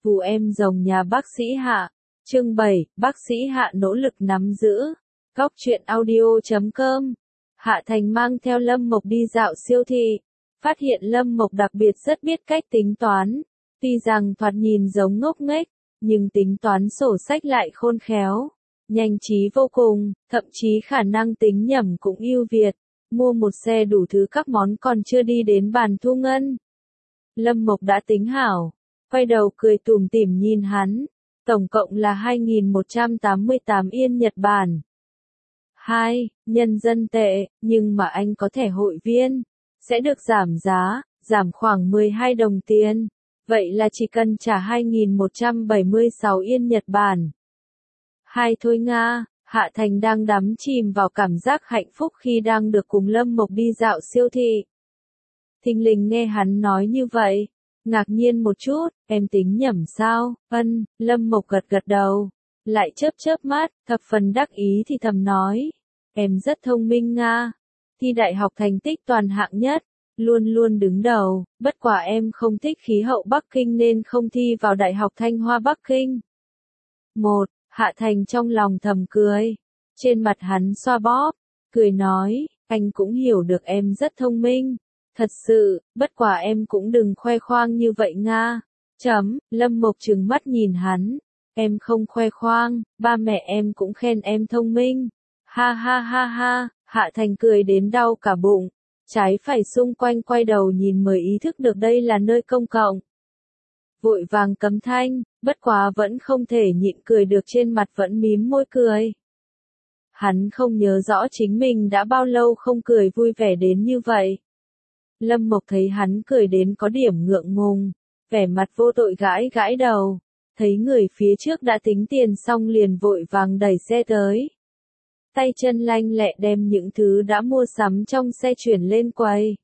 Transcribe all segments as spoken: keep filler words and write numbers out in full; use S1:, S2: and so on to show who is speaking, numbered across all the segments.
S1: Phù em rồng nhà bác sĩ Hạ. Chương bảy, bác sĩ Hạ nỗ lực nắm giữ. Góc truyện audio chấm com. Hạ Thành mang theo Lâm Mộc đi dạo siêu thị. Phát hiện Lâm Mộc đặc biệt rất biết cách tính toán. Tuy rằng thoạt nhìn giống ngốc nghếch, nhưng tính toán sổ sách lại khôn khéo. Nhanh trí vô cùng, thậm chí khả năng tính nhẩm cũng ưu việt. Mua một xe đủ thứ các món còn chưa đi đến bàn thu ngân. Lâm Mộc đã tính hảo. Quay đầu cười tủm tỉm nhìn hắn. Tổng cộng là hai nghìn một trăm tám mươi tám Yên Nhật Bản. hai. Nhân dân tệ, nhưng mà anh có thẻ hội viên. Sẽ được giảm giá, giảm khoảng mười hai đồng tiền. Vậy là chỉ cần trả hai nghìn một trăm bảy mươi sáu Yên Nhật Bản. Hai thôi Nga, Hạ Thành đang đắm chìm vào cảm giác hạnh phúc khi đang được cùng Lâm Mộc đi dạo siêu thị. Thình lình nghe hắn nói như vậy. Ngạc nhiên một chút, em tính nhẩm sao? Ân, Lâm Mộc gật gật đầu. Lại chớp chớp mắt, thập phần đắc ý thì thầm nói. Em rất thông minh Nga. Thi đại học thành tích toàn hạng nhất. Luôn luôn đứng đầu, bất quả em không thích khí hậu Bắc Kinh nên không thi vào Đại học Thanh Hoa Bắc Kinh. Một, Hạ Thành trong lòng thầm cười. Trên mặt hắn xoa bóp, cười nói, anh cũng hiểu được em rất thông minh. Thật sự, bất quả em cũng đừng khoe khoang như vậy Nga. Chấm, Lâm Mộc trừng mắt nhìn hắn. Em không khoe khoang, ba mẹ em cũng khen em thông minh. Ha ha ha ha, Hạ Thành cười đến đau cả bụng. Trái phải xung quanh quay đầu nhìn mới ý thức được đây là nơi công cộng. Vội vàng cấm thanh, bất quá vẫn không thể nhịn cười được trên mặt vẫn mím môi cười. Hắn không nhớ rõ chính mình đã bao lâu không cười vui vẻ đến như vậy. Lâm Mộc thấy hắn cười đến có điểm ngượng ngùng, vẻ mặt vô tội gãi gãi đầu, thấy người phía trước đã tính tiền xong liền vội vàng đẩy xe tới. Tay chân lanh lẹ đem những thứ đã mua sắm trong xe chuyển lên quầy.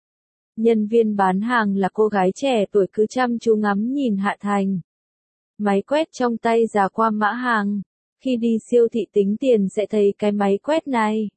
S1: Nhân viên bán hàng là cô gái trẻ tuổi cứ chăm chú ngắm nhìn Hạ Thành. Máy quét trong tay già qua mã hàng, khi đi siêu thị tính tiền sẽ thấy cái máy quét này.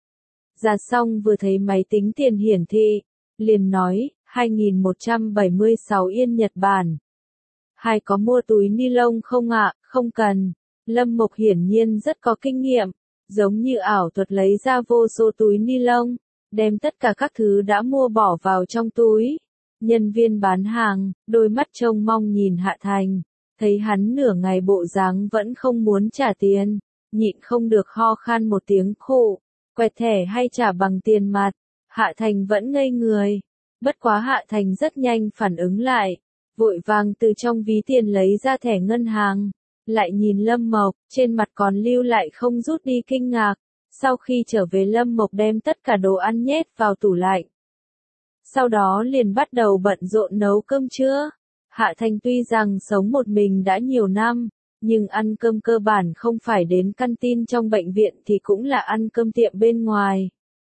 S1: Già xong vừa thấy máy tính tiền hiển thị, liền nói, hai nghìn một trăm bảy mươi sáu Yên Nhật Bản. Hai có mua túi ni lông không ạ? Không cần. Lâm Mộc hiển nhiên rất có kinh nghiệm, giống như ảo thuật lấy ra vô số túi ni lông, đem tất cả các thứ đã mua bỏ vào trong túi. Nhân viên bán hàng, đôi mắt trông mong nhìn Hạ Thành, thấy hắn nửa ngày bộ dáng vẫn không muốn trả tiền, nhịn không được ho khan một tiếng khổ, quẹt thẻ hay trả bằng tiền mặt. Hạ Thành vẫn ngây người, bất quá Hạ Thành rất nhanh phản ứng lại, vội vàng từ trong ví tiền lấy ra thẻ ngân hàng, lại nhìn Lâm Mộc, trên mặt còn lưu lại không rút đi kinh ngạc. Sau khi trở về Lâm Mộc đem tất cả đồ ăn nhét vào tủ lạnh. Sau đó liền bắt đầu bận rộn nấu cơm trưa. Hạ Thành tuy rằng sống một mình đã nhiều năm, nhưng ăn cơm cơ bản không phải đến canteen trong bệnh viện thì cũng là ăn cơm tiệm bên ngoài.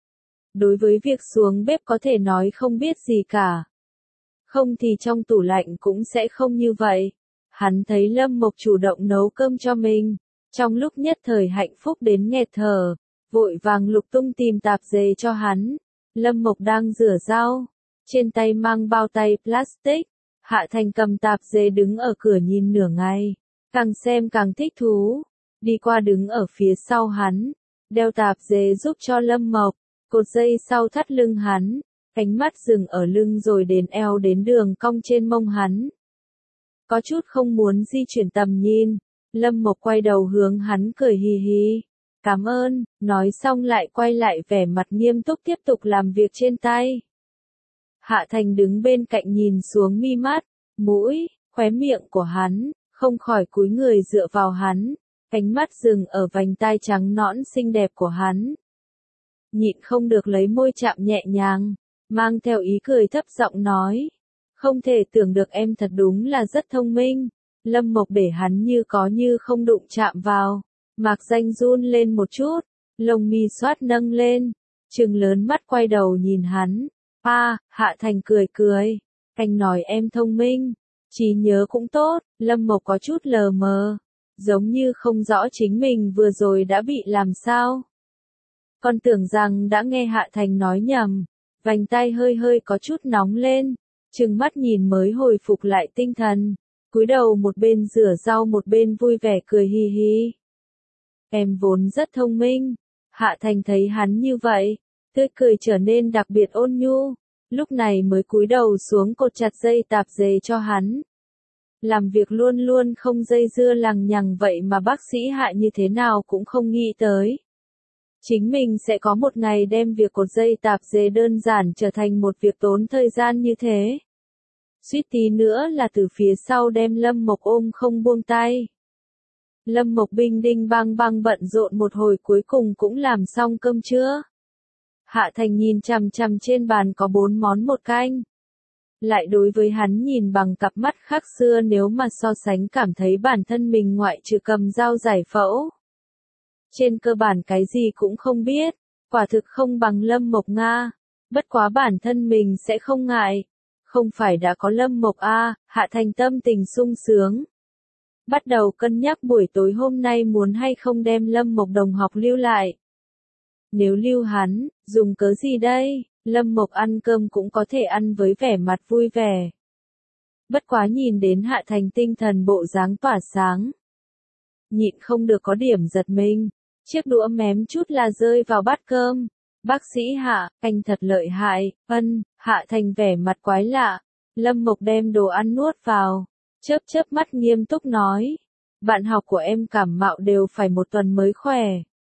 S1: Đối với việc xuống bếp có thể nói không biết gì cả. Không thì trong tủ lạnh cũng sẽ không như vậy. Hắn thấy Lâm Mộc chủ động nấu cơm cho mình. Trong lúc nhất thời hạnh phúc đến nghẹt thở, vội vàng lục tung tìm tạp dề cho hắn. Lâm Mộc đang rửa rau, trên tay mang bao tay plastic. Hạ Thành cầm tạp dề đứng ở cửa nhìn nửa ngày, càng xem càng thích thú. Đi qua đứng ở phía sau hắn, đeo tạp dề giúp cho Lâm Mộc, cột dây sau thắt lưng hắn, ánh mắt dừng ở lưng rồi đến eo đến đường cong trên mông hắn. Có chút không muốn di chuyển tầm nhìn, Lâm Mộc quay đầu hướng hắn cười hì hì. Cảm ơn, nói xong lại quay lại vẻ mặt nghiêm túc tiếp tục làm việc trên tay. Hạ Thành đứng bên cạnh nhìn xuống mi mắt, mũi, khóe miệng của hắn, không khỏi cúi người dựa vào hắn, ánh mắt dừng ở vành tai trắng nõn xinh đẹp của hắn. Nhịn không được lấy môi chạm nhẹ nhàng, mang theo ý cười thấp giọng nói. Không thể tưởng được em thật đúng là rất thông minh. Lâm Mộc để hắn như có như không đụng chạm vào. Mạc Danh run lên một chút, lông mi xoát nâng lên, trừng lớn mắt quay đầu nhìn hắn. À, Hạ Thành cười cười, anh nói em thông minh, trí nhớ cũng tốt. Lâm Mộc có chút lờ mờ, giống như không rõ chính mình vừa rồi đã bị làm sao. Còn tưởng rằng đã nghe Hạ Thành nói nhầm, vành tai hơi hơi có chút nóng lên, trừng mắt nhìn mới hồi phục lại tinh thần, cúi đầu một bên rửa rau một bên vui vẻ cười hi hi. Em vốn rất thông minh. Hạ Thành thấy hắn như vậy, tươi cười trở nên đặc biệt ôn nhu, lúc này mới cúi đầu xuống cột chặt dây tạp dề cho hắn. Làm việc luôn luôn không dây dưa lằng nhằng vậy mà bác sĩ Hạ như thế nào cũng không nghĩ tới. Chính mình sẽ có một ngày đem việc cột dây tạp dề đơn giản trở thành một việc tốn thời gian như thế. Suýt tí nữa là từ phía sau đem Lâm Mộc ôm không buông tay. Lâm Mộc binh đinh bang bang bận rộn một hồi cuối cùng cũng làm xong cơm trưa. Hạ Thành nhìn chằm chằm trên bàn có bốn món một canh. Lại đối với hắn nhìn bằng cặp mắt khác xưa, nếu mà so sánh cảm thấy bản thân mình ngoại trừ cầm dao giải phẫu. Trên cơ bản cái gì cũng không biết, quả thực không bằng Lâm Mộc Nga. Bất quá bản thân mình sẽ không ngại. Không phải đã có Lâm Mộc a, Hạ Thành tâm tình sung sướng. Bắt đầu cân nhắc buổi tối hôm nay muốn hay không đem Lâm Mộc đồng học lưu lại. Nếu lưu hắn, dùng cớ gì đây? Lâm Mộc ăn cơm cũng có thể ăn với vẻ mặt vui vẻ. Bất quá nhìn đến Hạ Thành tinh thần bộ dáng tỏa sáng. Nhịn không được có điểm giật mình. Chiếc đũa mém chút là rơi vào bát cơm. Bác sĩ Hạ, anh thật lợi hại. Ân, Hạ Thành vẻ mặt quái lạ. Lâm Mộc đem đồ ăn nuốt vào. Chớp chớp mắt nghiêm túc nói. Bạn học của em cảm mạo đều phải một tuần mới khỏe.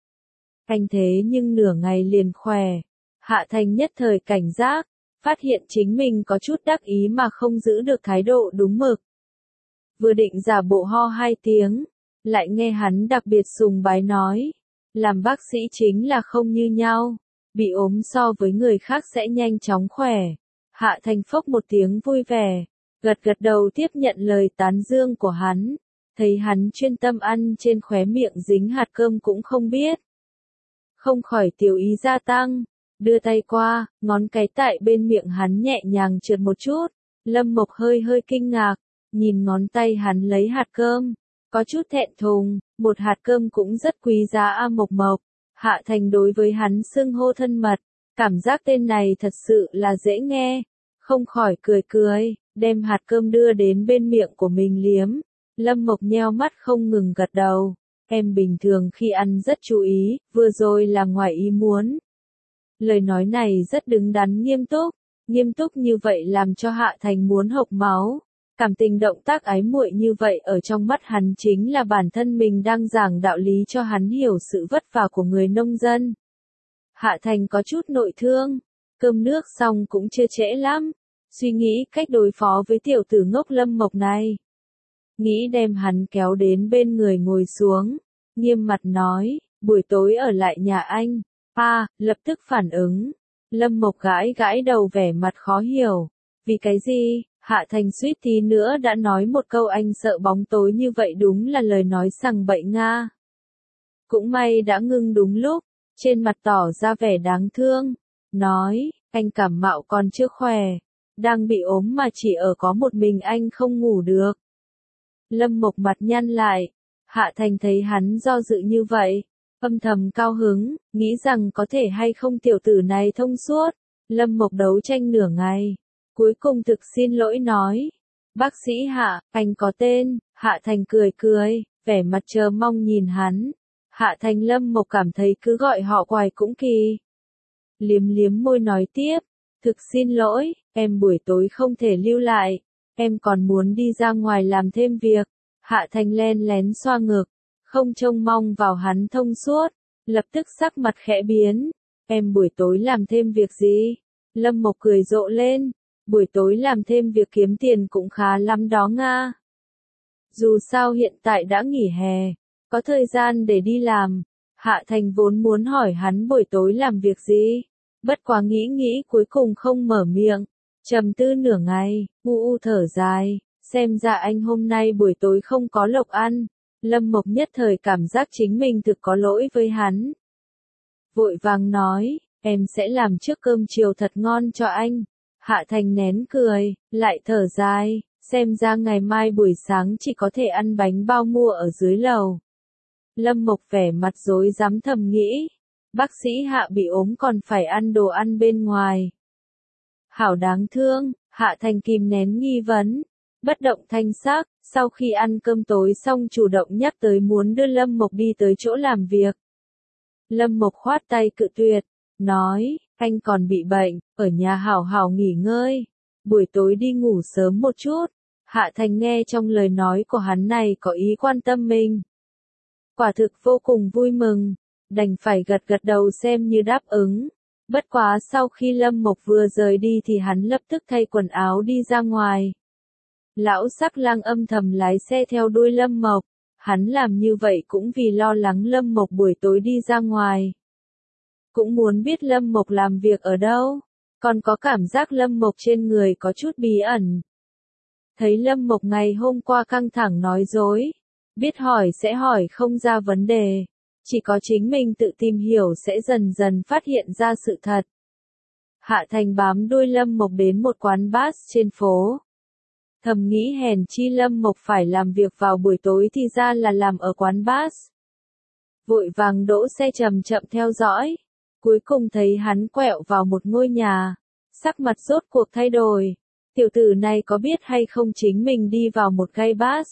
S1: Anh thế nhưng nửa ngày liền khỏe. Hạ Thành nhất thời cảnh giác, phát hiện chính mình có chút đắc ý mà không giữ được thái độ đúng mực. Vừa định giả bộ ho hai tiếng, lại nghe hắn đặc biệt sùng bái nói. Làm bác sĩ chính là không như nhau, bị ốm so với người khác sẽ nhanh chóng khỏe. Hạ Thành phốc một tiếng vui vẻ, gật gật đầu tiếp nhận lời tán dương của hắn. Thấy hắn chuyên tâm ăn, trên khóe miệng dính hạt cơm cũng không biết. Không khỏi tiểu ý gia tăng, đưa tay qua, ngón cái tại bên miệng hắn nhẹ nhàng trượt một chút. Lâm Mộc hơi hơi kinh ngạc, nhìn ngón tay hắn lấy hạt cơm, có chút thẹn thùng, một hạt cơm cũng rất quý giá a Mộc Mộc. Hạ Thành đối với hắn xưng hô thân mật, cảm giác tên này thật sự là dễ nghe, không khỏi cười cười, đem hạt cơm đưa đến bên miệng của mình liếm. Lâm Mộc nheo mắt không ngừng gật đầu. Em bình thường khi ăn rất chú ý, vừa rồi là ngoài ý muốn. Lời nói này rất đứng đắn nghiêm túc, nghiêm túc như vậy làm cho Hạ Thành muốn hộc máu. Cảm tình động tác ái muội như vậy ở trong mắt hắn chính là bản thân mình đang giảng đạo lý cho hắn hiểu sự vất vả của người nông dân. Hạ Thành có chút nội thương, cơm nước xong cũng chưa trễ lắm, suy nghĩ cách đối phó với tiểu tử ngốc Lâm Mộc này. Nghĩ đem hắn kéo đến bên người ngồi xuống, nghiêm mặt nói, buổi tối ở lại nhà anh. À, lập tức phản ứng. Lâm Mộc gãi gãi đầu vẻ mặt khó hiểu. Vì cái gì? Hạ Thành suýt tí nữa đã nói một câu anh sợ bóng tối như vậy, đúng là lời nói sằng bậy Nga. Cũng may đã ngưng đúng lúc, trên mặt tỏ ra vẻ đáng thương. Nói, anh cảm mạo còn chưa khỏe, đang bị ốm mà chỉ ở có một mình anh không ngủ được. Lâm Mộc mặt nhăn lại, Hạ Thành thấy hắn do dự như vậy, âm thầm cao hứng, nghĩ rằng có thể hay không tiểu tử này thông suốt. Lâm Mộc đấu tranh nửa ngày, cuối cùng thực xin lỗi nói, bác sĩ Hạ, anh có tên. Hạ Thành cười cười, vẻ mặt chờ mong nhìn hắn. Hạ Thành Lâm Mộc cảm thấy cứ gọi họ hoài cũng kỳ. Liếm liếm môi nói tiếp, thực xin lỗi, em buổi tối không thể lưu lại, em còn muốn đi ra ngoài làm thêm việc. Hạ Thành len lén xoa ngực, không trông mong vào hắn thông suốt, lập tức sắc mặt khẽ biến. Em buổi tối làm thêm việc gì? Lâm Mộc cười rộ lên, buổi tối làm thêm việc kiếm tiền cũng khá lắm đó Nga. Dù sao hiện tại đã nghỉ hè, có thời gian để đi làm. Hạ Thành vốn muốn hỏi hắn buổi tối làm việc gì, bất quá nghĩ nghĩ cuối cùng không mở miệng, trầm tư nửa ngày, u u thở dài, xem ra anh hôm nay buổi tối không có lộc ăn. Lâm Mộc nhất thời cảm giác chính mình thực có lỗi với hắn. Vội vàng nói, em sẽ làm trước cơm chiều thật ngon cho anh. Hạ Thành nén cười, lại thở dài, xem ra ngày mai buổi sáng chỉ có thể ăn bánh bao mua ở dưới lầu. Lâm Mộc vẻ mặt rối rắm thầm nghĩ, bác sĩ Hạ bị ốm còn phải ăn đồ ăn bên ngoài. Hảo đáng thương. Hạ Thành kìm nén nghi vấn, bất động thanh sắc, sau khi ăn cơm tối xong chủ động nhắc tới muốn đưa Lâm Mộc đi tới chỗ làm việc. Lâm Mộc khoát tay cự tuyệt, nói, anh còn bị bệnh, ở nhà hảo hảo nghỉ ngơi, buổi tối đi ngủ sớm một chút. Hạ Thành nghe trong lời nói của hắn này có ý quan tâm mình. Quả thực vô cùng vui mừng, đành phải gật gật đầu xem như đáp ứng. Bất quá sau khi Lâm Mộc vừa rời đi thì hắn lập tức thay quần áo đi ra ngoài. Lão Sắc Lang âm thầm lái xe theo đuôi Lâm Mộc, hắn làm như vậy cũng vì lo lắng Lâm Mộc buổi tối đi ra ngoài. Cũng muốn biết Lâm Mộc làm việc ở đâu, còn có cảm giác Lâm Mộc trên người có chút bí ẩn. Thấy Lâm Mộc ngày hôm qua căng thẳng nói dối, biết hỏi sẽ hỏi không ra vấn đề, chỉ có chính mình tự tìm hiểu sẽ dần dần phát hiện ra sự thật. Hạ Thành bám đuôi Lâm Mộc đến một quán bar trên phố. Thầm nghĩ hèn chi Lâm Mộc phải làm việc vào buổi tối thì ra là làm ở quán bar. Vội vàng đỗ xe chậm chậm theo dõi, cuối cùng thấy hắn quẹo vào một ngôi nhà, sắc mặt rốt cuộc thay đổi. Tiểu tử này có biết hay không chính mình đi vào một gay bar.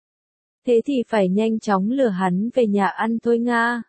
S1: Thế thì phải nhanh chóng lừa hắn về nhà ăn thôi nga.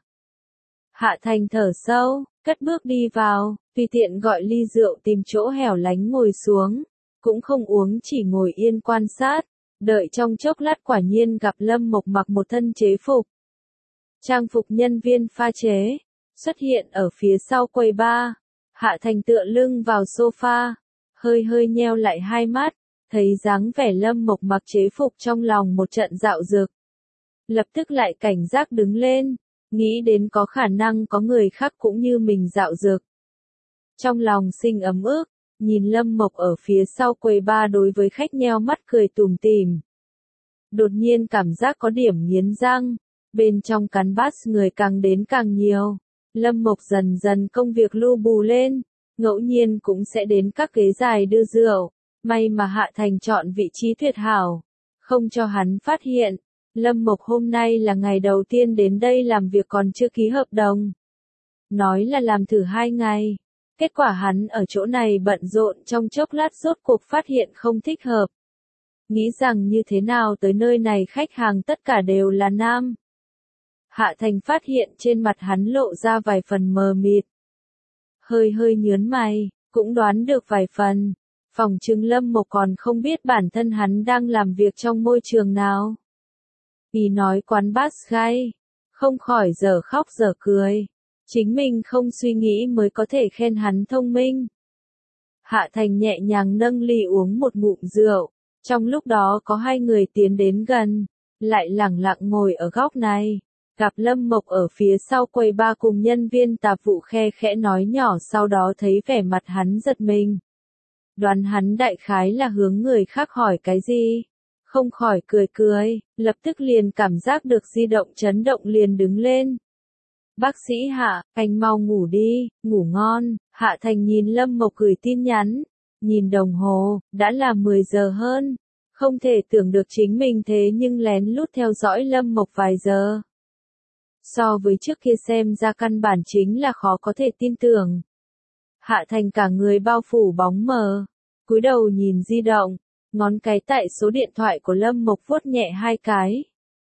S1: Hạ Thành thở sâu, cất bước đi vào, tùy tiện gọi ly rượu tìm chỗ hẻo lánh ngồi xuống, cũng không uống chỉ ngồi yên quan sát, đợi trong chốc lát quả nhiên gặp Lâm Mộc mặc một thân chế phục. Trang phục nhân viên pha chế, xuất hiện ở phía sau quầy bar. Hạ Thành tựa lưng vào sofa, hơi hơi nheo lại hai mắt, thấy dáng vẻ Lâm Mộc mặc chế phục trong lòng một trận dạo dực. Lập tức lại cảnh giác đứng lên, nghĩ đến có khả năng có người khác cũng như mình dạo dực. Trong lòng sinh ấm ức, nhìn Lâm Mộc ở phía sau quầy bar đối với khách nheo mắt cười tủm tỉm. Đột nhiên cảm giác có điểm nghiến răng, bên trong cắn bát người càng đến càng nhiều. Lâm Mộc dần dần công việc lu bù lên, ngẫu nhiên cũng sẽ đến các ghế dài đưa rượu. May mà Hạ Thành chọn vị trí tuyệt hảo, không cho hắn phát hiện. Lâm Mộc hôm nay là ngày đầu tiên đến đây làm việc còn chưa ký hợp đồng. Nói là làm thử hai ngày. Kết quả hắn ở chỗ này bận rộn trong chốc lát rốt cuộc phát hiện không thích hợp. Nghĩ rằng như thế nào tới nơi này khách hàng tất cả đều là nam. Hạ Thành phát hiện trên mặt hắn lộ ra vài phần mờ mịt. Hơi hơi nhớn mày, cũng đoán được vài phần. Phòng trừng Lâm Mộc còn không biết bản thân hắn đang làm việc trong môi trường nào. Vì nói quán bar gay, không khỏi giờ khóc giờ cười. Chính mình không suy nghĩ mới có thể khen hắn thông minh. Hạ Thành nhẹ nhàng nâng ly uống một ngụm rượu. Trong lúc đó có hai người tiến đến gần, lại lẳng lặng ngồi ở góc này. Gặp Lâm Mộc ở phía sau quầy bar cùng nhân viên tạp vụ khe khẽ nói nhỏ, sau đó thấy vẻ mặt hắn giật mình. Đoán hắn đại khái là hướng người khác hỏi cái gì. Không khỏi cười cười, lập tức liền cảm giác được di động chấn động liền đứng lên. Bác sĩ Hạ, anh mau ngủ đi, ngủ ngon. Hạ Thành nhìn Lâm Mộc gửi tin nhắn, nhìn đồng hồ, đã là mười giờ hơn. Không thể tưởng được chính mình thế nhưng lén lút theo dõi Lâm Mộc vài giờ. So với trước kia xem ra căn bản chính là khó có thể tin tưởng. Hạ Thành cả người bao phủ bóng mờ, cúi đầu nhìn di động, ngón cái tại số điện thoại của Lâm Mộc vuốt nhẹ hai cái.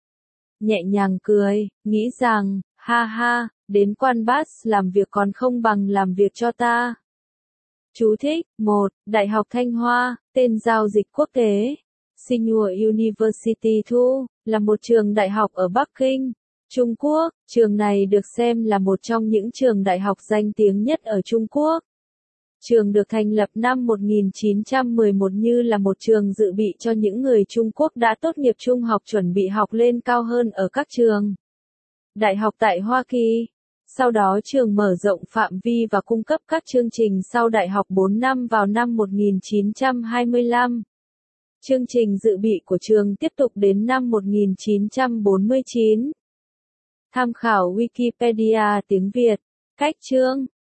S1: Nhẹ nhàng cười, nghĩ rằng, ha ha, đến quan bar làm việc còn không bằng làm việc cho ta. Chú thích, một. Đại học Thanh Hoa, tên giao dịch quốc tế. Tsinghua University Thu, là một trường đại học ở Bắc Kinh, Trung Quốc. Trường này được xem là một trong những trường đại học danh tiếng nhất ở Trung Quốc. Trường được thành lập năm một nghìn chín trăm mười một như là một trường dự bị cho những người Trung Quốc đã tốt nghiệp trung học chuẩn bị học lên cao hơn ở các trường đại học tại Hoa Kỳ. Sau đó trường mở rộng phạm vi và cung cấp các chương trình sau đại học bốn năm vào năm một nghìn chín trăm hai mươi lăm. Chương trình dự bị của trường tiếp tục đến năm một nghìn chín trăm bốn mươi chín. Tham khảo Wikipedia tiếng Việt. Cách chương